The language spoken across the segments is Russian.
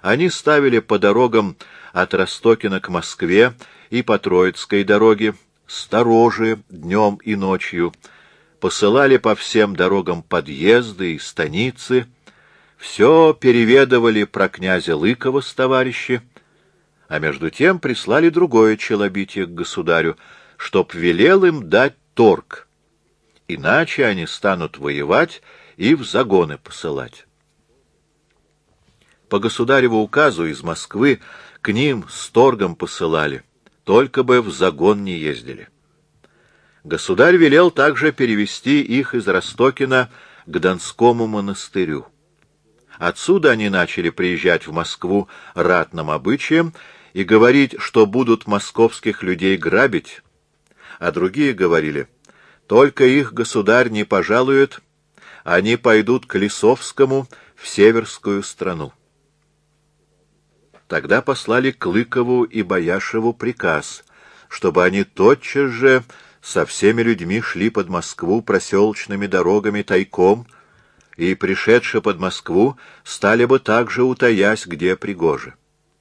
Они ставили по дорогам от Ростокина к Москве и по Троицкой дороге сторожи днем и ночью, посылали по всем дорогам подъезды и станицы, все переведывали про князя Лыкова с товарищи, а между тем прислали другое челобитие к государю, чтоб велел им дать торг, иначе они станут воевать и в загоны посылать. По государеву указу из Москвы к ним с торгом посылали, только бы в загон не ездили. Государь велел также перевести их из Ростокина к Донскому монастырю. Отсюда они начали приезжать в Москву ратным обычаем и говорить, что будут московских людей грабить, а другие говорили, только их государь не пожалует, они пойдут к Лисовскому в северскую страну. Тогда послали к Лыкову и Бояшеву приказ, чтобы они тотчас же со всеми людьми шли под Москву проселочными дорогами тайком, и, пришедши под Москву, стали бы также утаясь, где пригоже.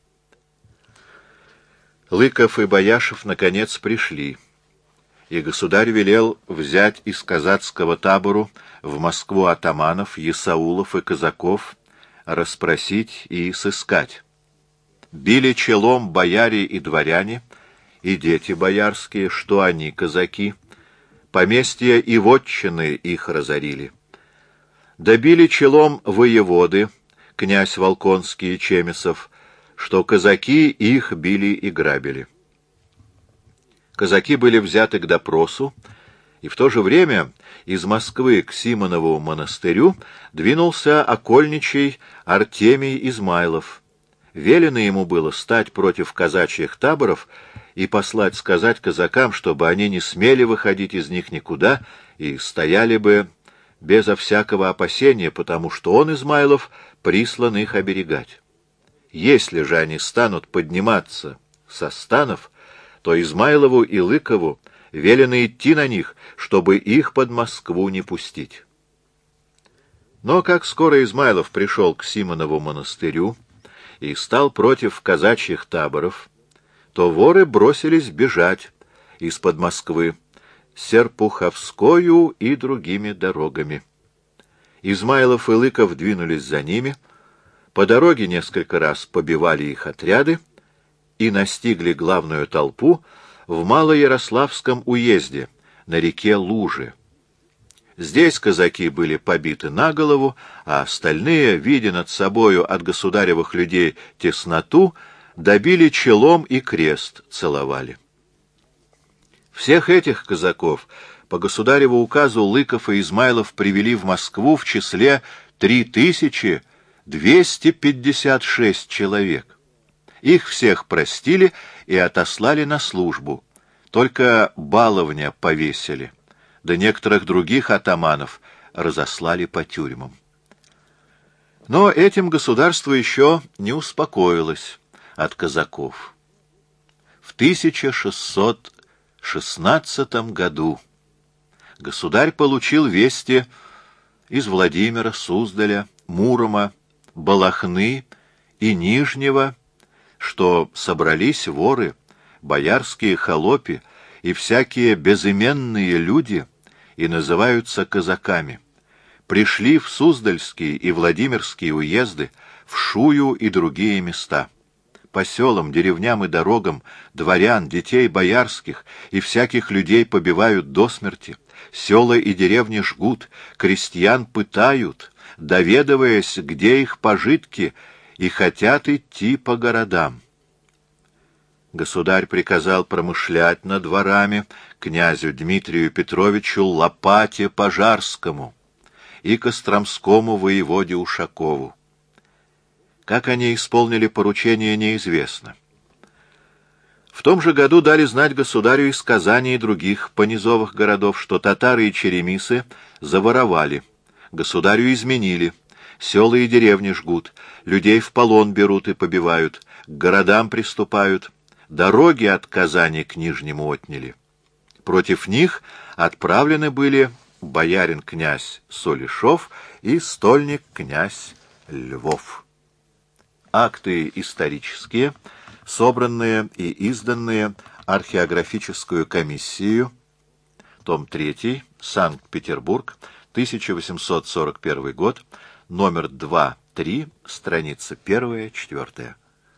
Лыков и Бояшев, наконец, пришли, и государь велел взять из казацкого табору в Москву атаманов, есаулов и казаков, расспросить и сыскать. Били челом бояре и дворяне, и дети боярские, что они казаки, поместья и вотчины их разорили. Добили челом воеводы, князь Волконский и Чемесов, что казаки их били и грабили. Казаки были взяты к допросу, и в то же время из Москвы к Симонову монастырю двинулся окольничий Артемий Измайлов. Велено ему было стать против казачьих таборов и послать сказать казакам, чтобы они не смели выходить из них никуда и стояли бы безо всякого опасения, потому что он, Измайлов, прислан их оберегать. Если же они станут подниматься со станов, то Измайлову и Лыкову велено идти на них, чтобы их под Москву не пустить. Но как скоро Измайлов пришел к Симонову монастырю и стал против казачьих таборов, то воры бросились бежать из-под Москвы Серпуховскою и другими дорогами. Измайлов и Лыков двинулись за ними, по дороге несколько раз побивали их отряды и настигли главную толпу в Малоярославском уезде на реке Луже. Здесь казаки были побиты на голову, а остальные, видя над собою от государевых людей тесноту, добили челом и крест целовали. Всех этих казаков по государеву указу Лыков и Измайлов привели в Москву в числе 3256 человек. Их всех простили и отослали на службу, только баловня повесили, да некоторых других атаманов разослали по тюрьмам. Но этим государство еще не успокоилось от казаков. В 1616 году государь получил вести из Владимира, Суздаля, Мурома, Балахны и Нижнего, что собрались воры, боярские холопи и всякие безыменные люди и называются казаками, пришли в Суздальские и Владимирские уезды, в Шую и другие места. По селам, деревням и дорогам дворян, детей боярских и всяких людей побивают до смерти, села и деревни жгут, крестьян пытают, доведываясь, где их пожитки, и хотят идти по городам. Государь приказал промышлять над дворами князю Дмитрию Петровичу Лопате Пожарскому и Костромскому воеводе Ушакову. Как они исполнили поручение, неизвестно. В том же году дали знать государю из Казани и других понизовых городов, что татары и черемисы заворовали, государю изменили, села и деревни жгут, людей в полон берут и побивают, к городам приступают, дороги от Казани к Нижнему отняли. Против них отправлены были боярин-князь Солешов и стольник-князь Львов. Акты исторические, собранные и изданные археографическую комиссией, том 3, Санкт-Петербург, 1841 год, номер 2-3, страница 1-4.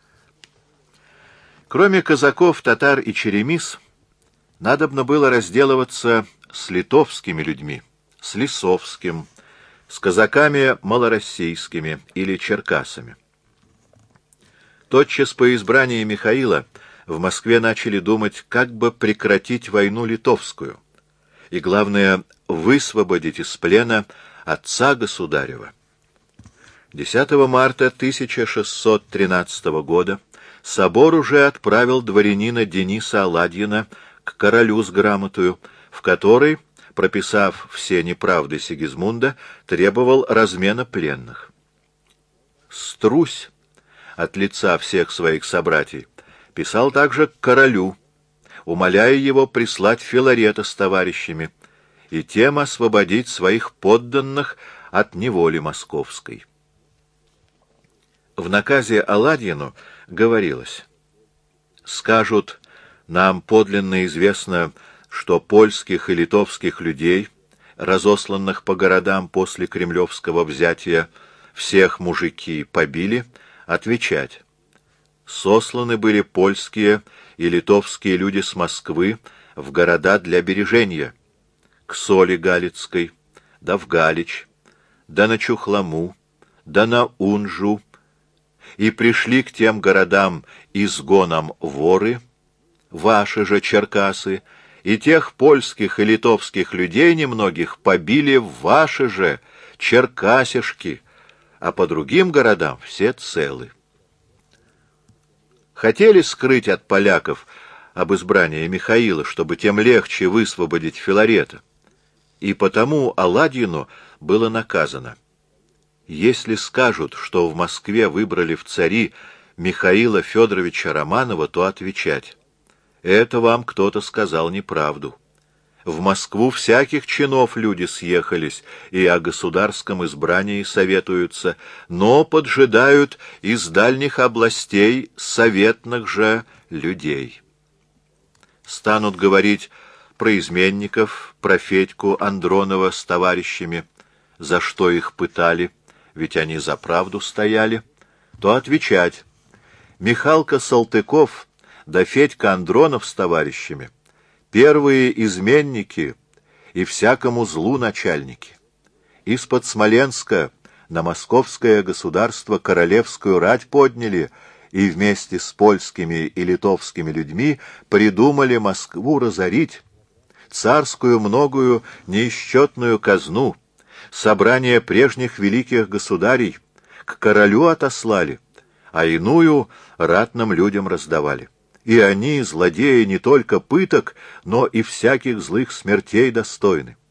Кроме казаков, татар и черемис, надобно было разделываться с литовскими людьми, с лисовским, с казаками малороссийскими или черкасами. Тотчас по избрании Михаила в Москве начали думать, как бы прекратить войну литовскую, и, главное, высвободить из плена отца государева. 10 марта 1613 года собор уже отправил дворянина Дениса Аладьина к королю с грамотою, в которой, прописав все неправды Сигизмунда, требовал размена пленных. Струсь от лица всех своих собратьев писал также к королю, умоляя его прислать Филарета с товарищами и тем освободить своих подданных от неволи московской. В наказе Аладьину говорилось: «Скажут, нам подлинно известно, что польских и литовских людей, разосланных по городам после кремлевского взятия, всех мужики побили, отвечать: сосланы были польские и литовские люди с Москвы в города для бережения, к Соли Галицкой, да в Галич, да на Чухлому, да на Унжу, и пришли к тем городам изгоном воры, ваши же черкасы, и тех польских и литовских людей немногих побили ваши же черкасишки, а по другим городам все целы». Хотели скрыть от поляков об избрании Михаила, чтобы тем легче высвободить Филарета, и потому Аладьину было наказано: если скажут, что в Москве выбрали в цари Михаила Федоровича Романова, то отвечать: это вам кто-то сказал неправду. В Москву всяких чинов люди съехались и о государском избрании советуются, но поджидают из дальних областей советных же людей. Станут говорить про изменников, про Федьку Андронова с товарищами, за что их пытали, ведь они за правду стояли, то отвечать: Михалка Салтыков да Федька Андронов с товарищами первые изменники и всякому злу начальники. Из-под Смоленска на московское государство королевскую рать подняли и вместе с польскими и литовскими людьми придумали Москву разорить, царскую многую неисчетную казну, собрание прежних великих государей к королю отослали, а иную ратным людям раздавали. И они, злодеи, не только пыток, но и всяких злых смертей достойны.